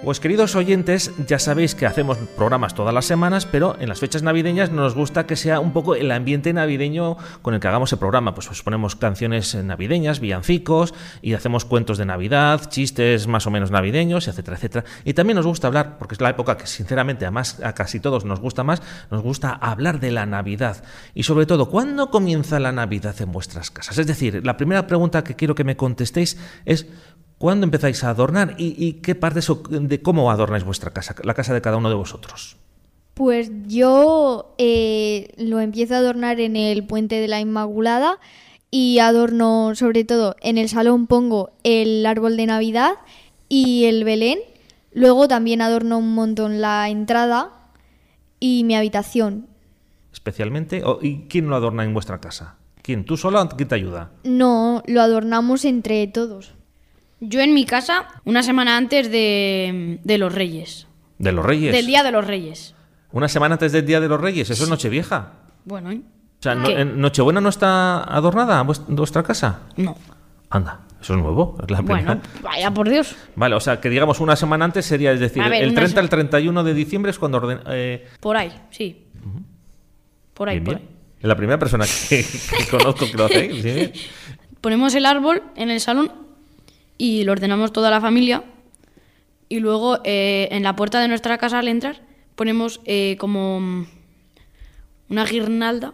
Pues queridos oyentes, ya sabéis que hacemos programas todas las semanas, pero en las fechas navideñas nos gusta que sea un poco el ambiente navideño con el que hagamos el programa. Pues os ponemos canciones navideñas, villancicos, y hacemos cuentos de Navidad, chistes más o menos navideños, etcétera, etcétera. Y también nos gusta hablar, porque es la época que sinceramente además a casi todos nos gusta más, nos gusta hablar de la Navidad. Y sobre todo, ¿cuándo comienza la Navidad en vuestras casas? Es decir, la primera pregunta que quiero que me contestéis es: ¿cuándo empezáis a adornar y qué parte de cómo adornáis vuestra casa, la casa de cada uno de vosotros? Pues yo lo empiezo a adornar en el Puente de la Inmaculada y adorno, sobre todo, en el salón pongo el árbol de Navidad y el Belén. Luego también adorno un montón la entrada y mi habitación. ¿Especialmente? ¿Y quién lo adorna en vuestra casa? ¿Quién? ¿Tú sola o quién te ayuda? No, lo adornamos entre todos. Yo en mi casa, una semana antes de los Reyes. ¿De los Reyes? Del Día de los Reyes. ¿Una semana antes del Día de los Reyes? Eso es Nochevieja. Bueno, O sea, ¿en Nochebuena no está adornada vuestra casa? no. Anda, eso es nuevo. Es la primera. Bueno, vaya por Dios. Vale, o sea, que digamos una semana antes sería, es decir, A ver, el 30 al 31 de diciembre es cuando Por ahí, sí. Por ahí, bien, por bien. ahí. Es la primera persona que conozco que lo hacéis. ¿Sí? Ponemos el árbol en el salón y lo ordenamos toda la familia. Y luego en la puerta de nuestra casa al entrar ponemos como una guirnalda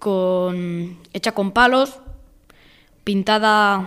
hecha con palos, pintada,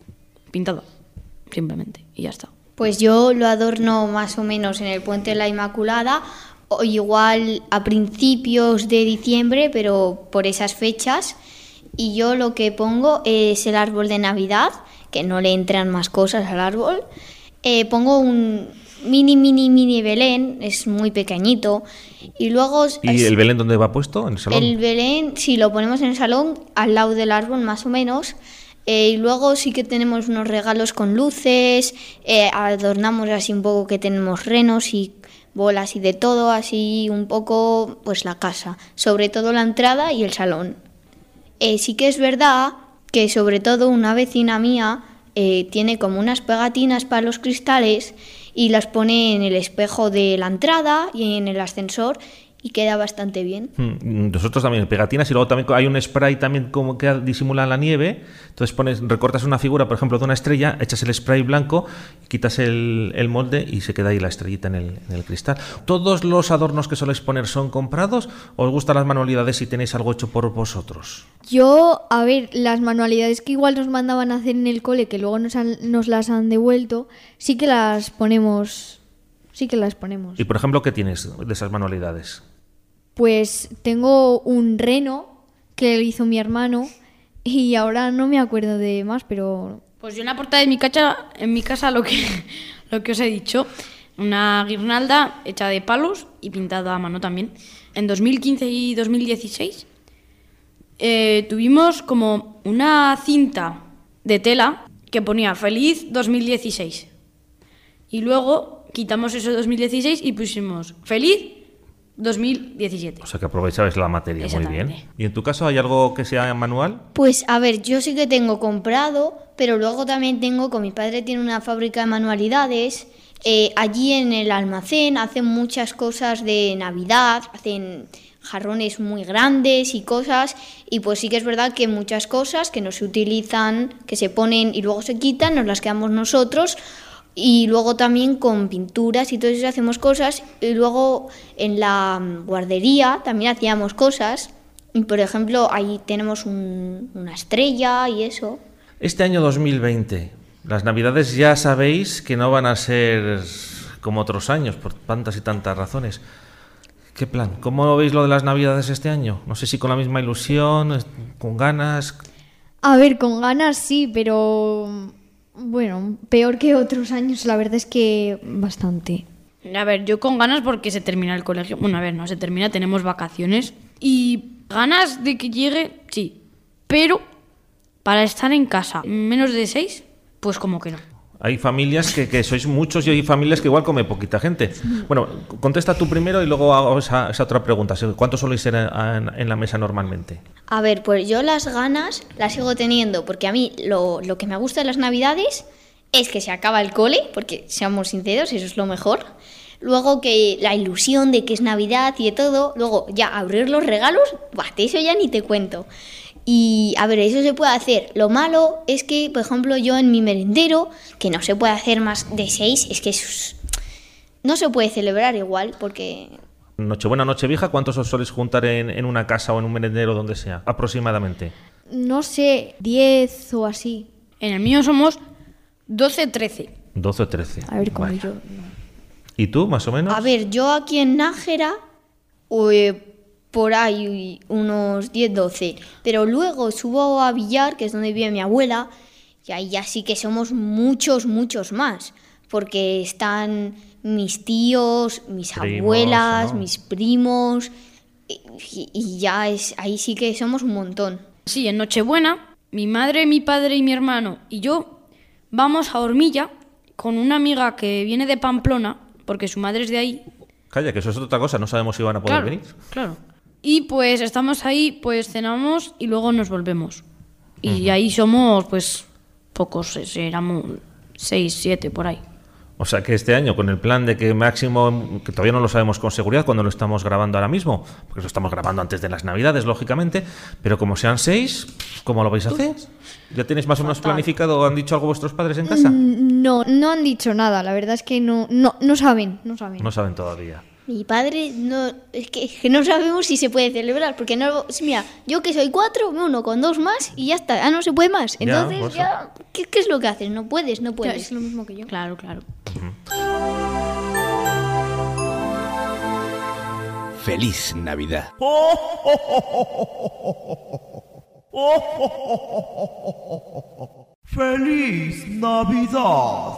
simplemente, y ya está. Pues yo lo adorno más o menos en el Puente de la Inmaculada, o igual a principios de diciembre, pero por esas fechas. Y yo lo que pongo es el árbol de Navidad, que no le entran más cosas al árbol. Pongo un mini Belén, es muy pequeñito. Y luego... ¿Y el Belén dónde va puesto? ¿En el salón? El Belén, sí, lo ponemos en el salón, al lado del árbol más o menos. Y luego sí que tenemos unos regalos con luces, adornamos así un poco, que tenemos renos y bolas y de todo, así un poco pues la casa, sobre todo la entrada y el salón. Sí que es verdad que sobre todo una vecina mía tiene como unas pegatinas para los cristales y las pone en el espejo de la entrada y en el ascensor, y queda bastante bien. Nosotros también, pegatinas, y luego también hay un spray también como que disimula la nieve. Entonces recortas una figura, por ejemplo, de una estrella, echas el spray blanco, quitas el molde y se queda ahí la estrellita en el cristal. ¿Todos los adornos que soléis poner son comprados o os gustan las manualidades y tenéis algo hecho por vosotros? Yo, a ver, las manualidades que igual nos mandaban a hacer en el cole, que luego nos las han devuelto, sí que las ponemos. Y por ejemplo, ¿qué tienes de esas manualidades? Pues tengo un reno que hizo mi hermano y ahora no me acuerdo de más, pero... Pues yo en la puerta de mi casa lo que os he dicho, una guirnalda hecha de palos y pintada a mano también. En 2015 y 2016 tuvimos como una cinta de tela que ponía Feliz 2016. Y luego quitamos eso de 2016 y pusimos Feliz 2017. O sea que aprovechabais la materia, muy bien. ¿Y en tu caso hay algo que sea manual? Pues a ver, yo sí que tengo comprado, pero luego también con mi padre tiene una fábrica de manualidades. Allí en el almacén hacen muchas cosas de Navidad, hacen jarrones muy grandes y cosas, y pues sí que es verdad que muchas cosas que no se utilizan, que se ponen y luego se quitan, nos las quedamos nosotros. Y luego también con pinturas y todo eso hacemos cosas. Y luego en la guardería también hacíamos cosas. Y por ejemplo, ahí tenemos una estrella y eso. Este año 2020, las Navidades ya sabéis que no van a ser como otros años, por tantas y tantas razones. ¿Qué plan? ¿Cómo veis lo de las Navidades este año? No sé si con la misma ilusión, con ganas. A ver, con ganas sí, pero... Bueno, peor que otros años, la verdad es que bastante. A ver, yo con ganas porque se termina el colegio. Bueno, a ver, no se termina, tenemos vacaciones. Y ganas de que llegue, sí. Pero para estar en casa menos de 6, pues como que no. Hay familias que sois muchos y hay familias que igual come poquita gente. Bueno, contesta tú primero y luego hago esa otra pregunta. ¿Cuántos soléis ser en la mesa normalmente? A ver, pues yo las ganas las sigo teniendo, porque a mí lo que me gusta de las Navidades es que se acaba el cole, porque seamos sinceros, eso es lo mejor. Luego que la ilusión de que es Navidad y de todo. Luego ya abrir los regalos, ¡buah! De eso ya ni te cuento. Y a ver, eso se puede hacer. Lo malo es que, por ejemplo, yo en mi merendero, que no se puede hacer más de 6, es que no se puede celebrar igual, porque... Nochebuena, Nochevieja, ¿cuántos os soléis juntar en una casa o en un merendero, donde sea, aproximadamente? No sé, 10 o así. En el mío somos 12, 13. 12 o 13. A ver, como Vaya. yo... ¿Y tú, más o menos? A ver, yo aquí en Nájera, por ahí unos 10, 12. Pero luego subo a Villar, que es donde vive mi abuela, y ahí ya sí que somos muchos, muchos más. Porque están mis tíos, mis Primos, abuelas, ¿no? mis primos, y ya ahí sí que somos un montón. Sí, en Nochebuena, mi madre, mi padre y mi hermano y yo vamos a Hormilla con una amiga que viene de Pamplona, porque su madre es de ahí. Calla, que eso es otra cosa, no sabemos si van a poder venir. Claro. Y pues estamos ahí, pues cenamos y luego nos volvemos. Y ahí somos, pues, pocos, éramos 6, 7 por ahí. O sea que este año, con el plan de que máximo, que todavía no lo sabemos con seguridad cuando lo estamos grabando ahora mismo, porque lo estamos grabando antes de las Navidades, lógicamente, pero como sean 6, ¿cómo lo vais a hacer? ¿Ya tenéis más o menos planificado o han dicho algo vuestros padres en casa? No, no han dicho nada. La verdad es que no saben. No saben todavía. Mi padre es que no sabemos si se puede celebrar, porque no, mira, yo que soy 4, uno con 2 más y ya está, no se puede más. Entonces pues ya, ¿qué es lo que haces? No puedes. Ya, es lo mismo que yo. Claro, claro. Feliz Navidad. ¡Feliz Navidad!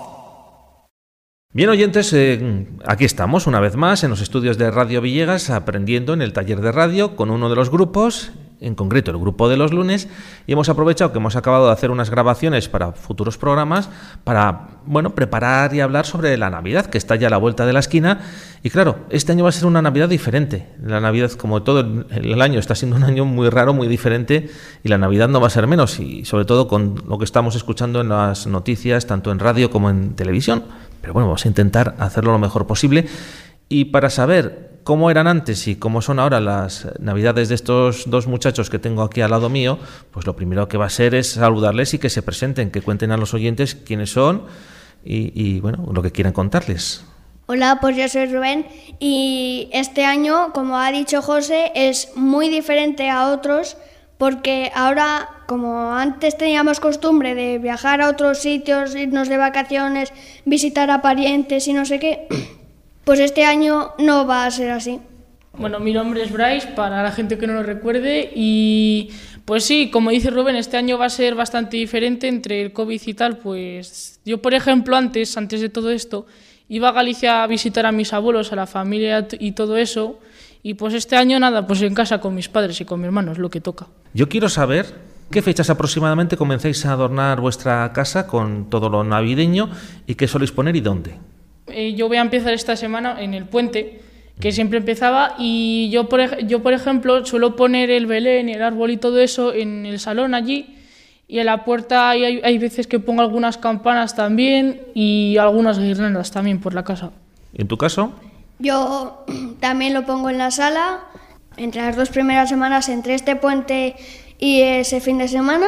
Bien, oyentes, aquí estamos una vez más en los estudios de Radio Villegas, aprendiendo en el taller de radio con uno de los grupos, en concreto el grupo de los lunes, y hemos aprovechado que hemos acabado de hacer unas grabaciones para futuros programas para, bueno, preparar y hablar sobre la Navidad, que está ya a la vuelta de la esquina. Y claro, este año va a ser una Navidad diferente. La Navidad, como todo el año, está siendo un año muy raro, muy diferente, y la Navidad no va a ser menos, y sobre todo con lo que estamos escuchando en las noticias, tanto en radio como en televisión. Pero bueno, vamos a intentar hacerlo lo mejor posible. Y para saber cómo eran antes y cómo son ahora las Navidades de estos dos muchachos que tengo aquí al lado mío, pues lo primero que va a ser es saludarles y que se presenten, que cuenten a los oyentes quiénes son y bueno, lo que quieran contarles. Hola, pues yo soy Rubén y este año, como ha dicho José, es muy diferente a otros porque ahora, como antes teníamos costumbre de viajar a otros sitios, irnos de vacaciones, visitar a parientes y no sé qué, pues este año no va a ser así. Bueno, mi nombre es Bryce, para la gente que no lo recuerde, y pues sí, como dice Rubén, este año va a ser bastante diferente entre el COVID y tal. Pues yo, por ejemplo, antes de todo esto, iba a Galicia a visitar a mis abuelos, a la familia y todo eso, y pues este año nada, pues en casa con mis padres y con mi hermano, es lo que toca. Yo quiero saber qué fechas aproximadamente comenzáis a adornar vuestra casa con todo lo navideño y qué soléis poner y dónde. Yo voy a empezar esta semana en el puente, que siempre empezaba, y yo por ejemplo suelo poner el Belén, el árbol y todo eso en el salón allí, y en la puerta hay veces que pongo algunas campanas también y algunas guirnaldas también por la casa. ¿Y en tu caso? Yo también lo pongo en la sala, entre las 2 primeras semanas, entre este puente y ese fin de semana.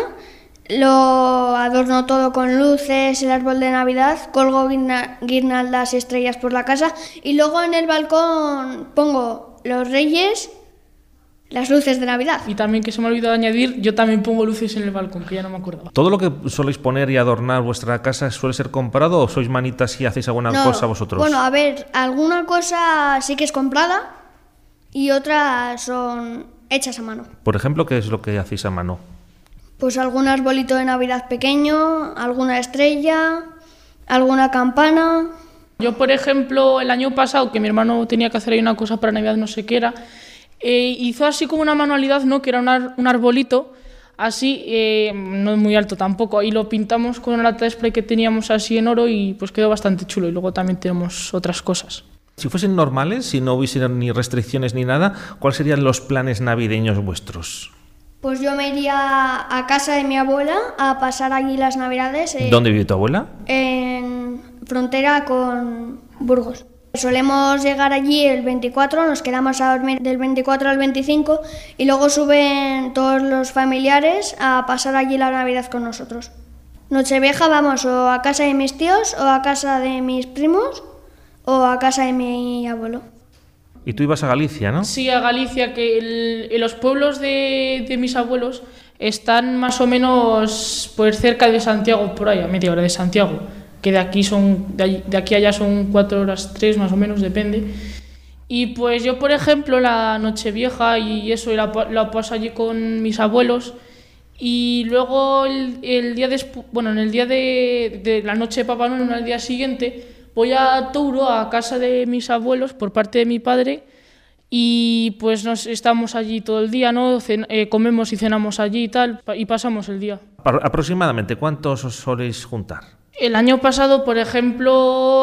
Lo adorno todo con luces, el árbol de Navidad, colgo guirnaldas y estrellas por la casa y luego en el balcón pongo los reyes, las luces de Navidad. Y también, que se me ha olvidado añadir, yo también pongo luces en el balcón, que ya no me acordaba. ¿Todo lo que soléis poner y adornar vuestra casa suele ser comprado o sois manitas y hacéis alguna cosa vosotros? Bueno, a ver, alguna cosa sí que es comprada y otras son hechas a mano. Por ejemplo, ¿qué es lo que hacéis a mano? Pues algún arbolito de Navidad pequeño, alguna estrella, alguna campana. Yo, por ejemplo, el año pasado, que mi hermano tenía que hacer ahí una cosa para Navidad, no sé qué era, hizo así como una manualidad, ¿no? Que era un arbolito, así, no muy alto tampoco, y lo pintamos con una lata de spray que teníamos así en oro y pues quedó bastante chulo. Y luego también tenemos otras cosas. Si fuesen normales, si no hubiesen ni restricciones ni nada, ¿cuáles serían los planes navideños vuestros? Pues yo me iría a casa de mi abuela a pasar allí las Navidades. ¿Dónde vive tu abuela? En frontera con Burgos. Solemos llegar allí el 24, nos quedamos a dormir del 24 al 25 y luego suben todos los familiares a pasar allí la Navidad con nosotros. Nochevieja vamos o a casa de mis tíos o a casa de mis primos o a casa de mi abuelo. Y tú ibas a Galicia, ¿no? Sí, a Galicia, que los pueblos de mis abuelos están más o menos pues cerca de Santiago, por ahí, a media hora de Santiago, que de aquí a allá son 4 horas, 3 más o menos, depende. Y pues yo, por ejemplo, la Nochevieja y eso, la paso allí con mis abuelos. Y luego el día después, bueno, en el día de la noche de Papá Noel, al día siguiente, voy a Touro, a casa de mis abuelos, por parte de mi padre, y pues estamos allí todo el día, ¿no? Comemos y cenamos allí y tal, y pasamos el día. Aproximadamente, ¿cuántos os soléis juntar? El año pasado, por ejemplo,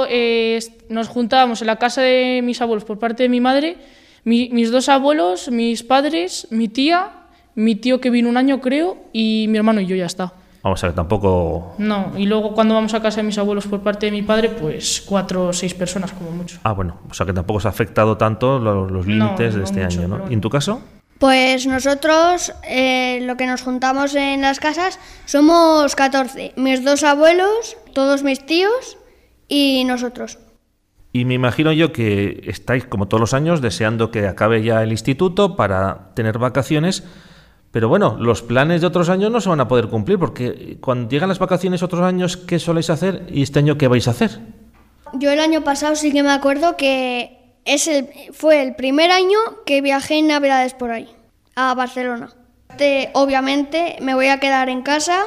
nos juntábamos en la casa de mis abuelos por parte de mi madre, mis 2 abuelos, mis padres, mi tía, mi tío que vino un año creo, y mi hermano y yo, ya está. Vamos a ver, tampoco... No, y luego cuando vamos a casa de mis abuelos por parte de mi padre, pues 4 o 6 personas como mucho. Ah, bueno, o sea que tampoco os ha afectado tanto los límites de este mucho, año, ¿no? pero... ¿Y en tu caso? Pues nosotros, lo que nos juntamos en las casas, somos 14. Mis 2 abuelos, todos mis tíos y nosotros. Y me imagino yo que estáis, como todos los años, deseando que acabe ya el instituto para tener vacaciones. Pero bueno, los planes de otros años no se van a poder cumplir, porque cuando llegan las vacaciones otros años, ¿qué soléis hacer? ¿Y este año qué vais a hacer? Yo el año pasado sí que me acuerdo que fue el primer año que viajé en Navidades por ahí, a Barcelona. Obviamente me voy a quedar en casa,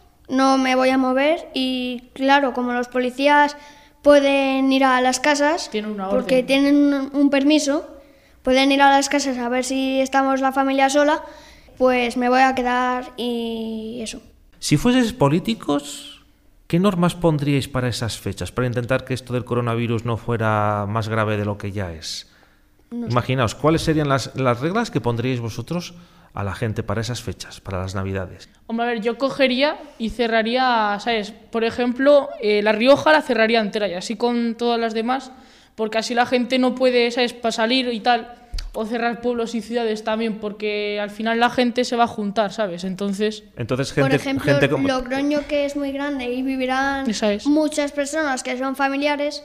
no me voy a mover y claro, como los policías pueden ir a las casas, porque tienen un permiso, pueden ir a las casas a ver si estamos la familia sola, pues me voy a quedar y eso. Si fueseis políticos, ¿qué normas pondríais para esas fechas? Para intentar que esto del coronavirus no fuera más grave de lo que ya es. No sé. Imaginaos, ¿cuáles serían las reglas que pondríais vosotros a la gente para esas fechas, para las Navidades? Hombre, a ver, yo cogería y cerraría, ¿sabes? Por ejemplo, La Rioja la cerraría entera y así con todas las demás, porque así la gente no puede, ¿sabes?, para salir y tal. O cerrar pueblos y ciudades también, porque al final la gente se va a juntar, ¿sabes? Entonces gente, por ejemplo, gente como... Logroño, que es muy grande y vivirán muchas personas que son familiares,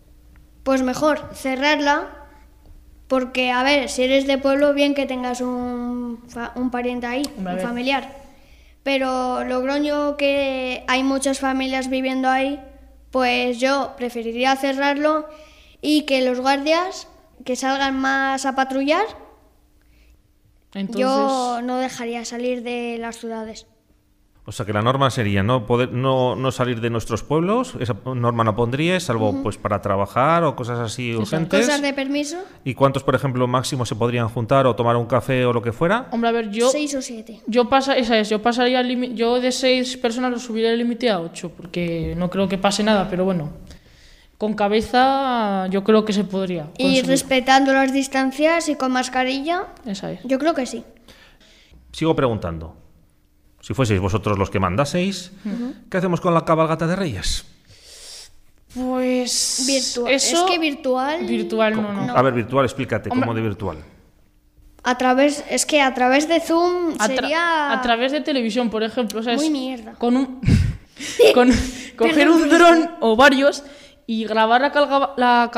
pues mejor cerrarla, porque, a ver, si eres de pueblo, bien que tengas un pariente ahí, un familiar. Pero Logroño, que hay muchas familias viviendo ahí, pues yo preferiría cerrarlo y que los guardias que salgan más a patrullar. Entonces... Yo no dejaría salir de las ciudades. O sea que la norma sería no salir de nuestros pueblos, esa norma no pondríais, salvo pues para trabajar o cosas así urgentes. Cosas de permiso. ¿Y cuántos, por ejemplo, máximo se podrían juntar o tomar un café o lo que fuera? Hombre, a ver, yo... 6 o 7. Yo pasaría yo de 6 personas lo subiría el límite a 8, porque no creo que pase nada, pero bueno, con cabeza yo creo que se podría conseguir. Y respetando las distancias y con mascarilla. Esa es. Yo creo que sí. Sigo preguntando. Si fueseis vosotros los que mandaseis, ¿qué hacemos con la cabalgata de Reyes? Pues... Virtual. Eso... Es que virtual... Virtual no. A ver, virtual, explícate, Hombre, ¿cómo de virtual? A través de Zoom sería... A través de televisión, por ejemplo. O sea, muy mierda. Con coger un dron o varios y grabar la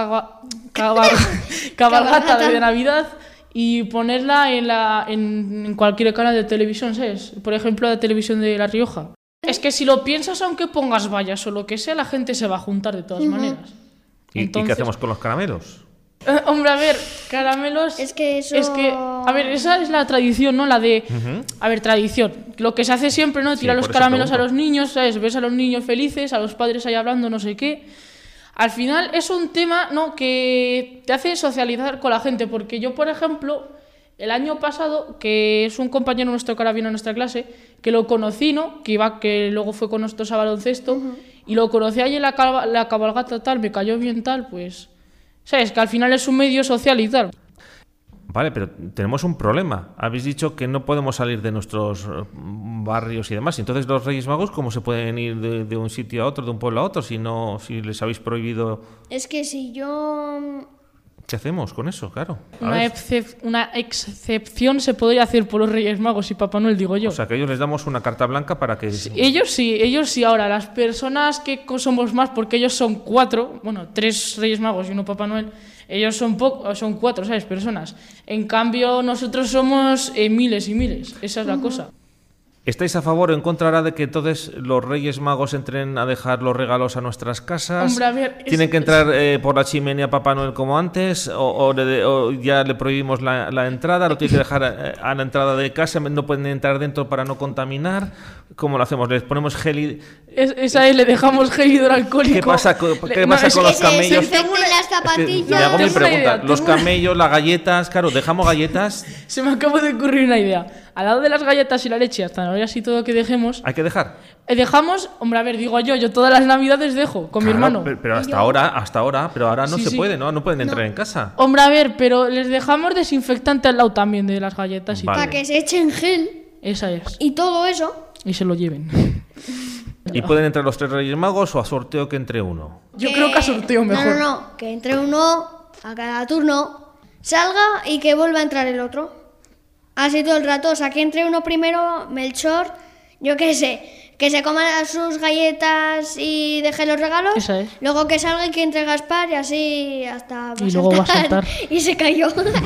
cabalgata de Navidad y ponerla en cualquier canal de televisión, ¿sabes? Por ejemplo, la televisión de La Rioja. Es que si lo piensas, aunque pongas vallas o lo que sea, la gente se va a juntar de todas maneras. ¿Y qué hacemos con los caramelos? Hombre, a ver, caramelos... Es que eso... a ver, esa es la tradición, ¿no? La de... A ver, tradición. Lo que se hace siempre, ¿no? Tirar los caramelos a los niños, ¿sabes? Ves a los niños felices, a los padres ahí hablando no sé qué. Al final es un tema, ¿no?, que te hace socializar con la gente, porque yo, por ejemplo, el año pasado, que es un compañero nuestro que ahora vino a nuestra clase, que lo conocí, ¿no?, que luego fue con nosotros a baloncesto, y lo conocí ahí en la cabalgata tal, me cayó bien tal, pues, ¿sabes?, que al final es un medio social y tal. Vale, pero tenemos un problema. Habéis dicho que no podemos salir de nuestros barrios y demás. Entonces, los Reyes Magos, ¿cómo se pueden ir de un sitio a otro, de un pueblo a otro, si les habéis prohibido? Es que si yo... ¿Qué hacemos con eso? Claro. Una excepción se podría hacer por los Reyes Magos y Papá Noel, digo yo. O sea, que a ellos les damos una carta blanca para que... Ellos sí. Ahora, las personas que somos más, porque ellos son 4, bueno, 3 Reyes Magos y 1 Papá Noel, ellos son 4, ¿sabes? Personas. En cambio, nosotros somos miles y miles. Esa es la cosa. ¿Estáis a favor o en contra ahora de que todos los Reyes Magos entren a dejar los regalos a nuestras casas? Hombre, a ver, ¿Tienen que entrar por la chimenea Papá Noel como antes? ¿O ya le prohibimos la entrada? ¿Lo tiene que dejar a la entrada de casa? ¿No pueden entrar dentro para no contaminar? ¿Cómo lo hacemos? ¿Les ponemos gel? Esa es, le dejamos gel hidroalcohólico. ¿Qué pasa con los camellos? Se infecten las zapatillas. Me hago mi Tengo una pregunta. idea, Los camellos, las galletas, claro, ¿dejamos galletas? Se me acaba de ocurrir una idea. Al lado de las galletas y la leche, hasta Navidades y todo que dejemos... ¿Hay que dejar? Dejamos, hombre, a ver, digo yo todas las Navidades dejo con mi hermano. Pero hasta ahora, pero ahora no Sí, se sí. puede, ¿no? No pueden entrar en casa. Hombre, a ver, pero les dejamos desinfectante al lado también de las galletas y Vale. todo. Para que se echen gel Esa es. y todo eso. Y se lo lleven. ¿Y pueden entrar los 3 Reyes Magos o a sorteo que entre uno? Yo creo que a sorteo mejor. No, que entre uno a cada turno, salga y que vuelva a entrar el otro. Así todo el rato, o sea, que entre uno primero, Melchor, yo qué sé, que se coma sus galletas y deje los regalos. Esa es. Luego que salga y que entre Gaspar y así hasta Y luego va a saltar. Y se cayó.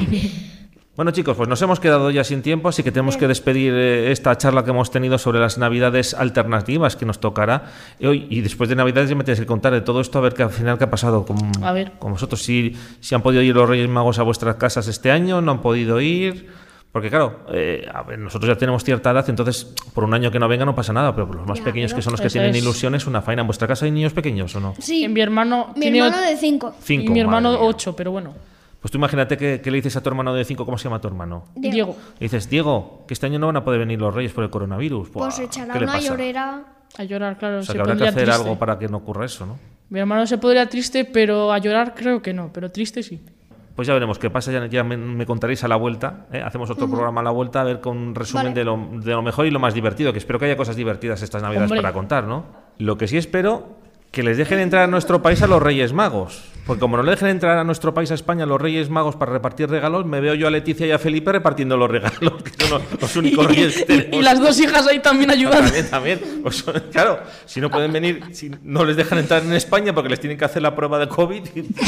Bueno, chicos, pues nos hemos quedado ya sin tiempo, así que tenemos que despedir esta charla que hemos tenido sobre las Navidades alternativas que nos tocará hoy. Y después de Navidades ya me tienes que contar de todo esto, a ver qué al final qué ha pasado con vosotros. Si han podido ir los Reyes Magos a vuestras casas este año, no han podido ir. Porque claro, a ver, nosotros ya tenemos cierta edad, entonces por un año que no venga no pasa nada, pero por los más pequeños, que son los que tienen ilusiones, una faena. ¿En vuestra casa hay niños pequeños o no? Sí, Mi hermano mi hermano de 5. y mi hermano 8, pero bueno. Pues tú imagínate que le dices a tu hermano de 5, ¿cómo se llama tu hermano? Diego. Le dices, Diego, que este año no van a poder venir los Reyes por el coronavirus. Pues Buah, echará ¿qué le una pasa? llorera. A llorar, claro. O sea, se que habrá que pondría hacer triste. algo para que no ocurra eso, ¿no? Mi hermano se podría triste, pero a llorar creo que no, pero triste sí. Pues ya veremos qué pasa, ya me contaréis a la vuelta, ¿eh? Hacemos otro programa a la vuelta, a ver con un resumen de lo mejor y lo más divertido, que espero que haya cosas divertidas estas Navidades para contar, ¿no? Lo que sí espero, que les dejen entrar a nuestro país a los Reyes Magos, porque como no le dejen entrar a nuestro país, a España, a los Reyes Magos para repartir regalos, me veo yo a Leticia y a Felipe repartiendo los regalos, que son los únicos Reyes que tenemos. Y las 2 hijas ahí también ayudando. También. Pues, claro, si no pueden venir, si no les dejan entrar en España porque les tienen que hacer la prueba de COVID,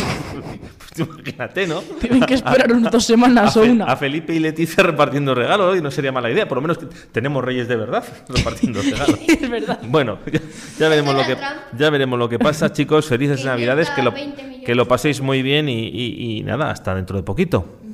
pues imagínate, ¿no? Tienen que esperar unas 2 semanas o una. A Felipe y Leticia repartiendo regalos, y no sería mala idea. Por lo menos que tenemos reyes de verdad repartiendo regalos. Es verdad. Bueno, ya veremos lo que pasa, chicos. Felices Navidades, que lo paséis muy bien y nada, hasta dentro de poquito.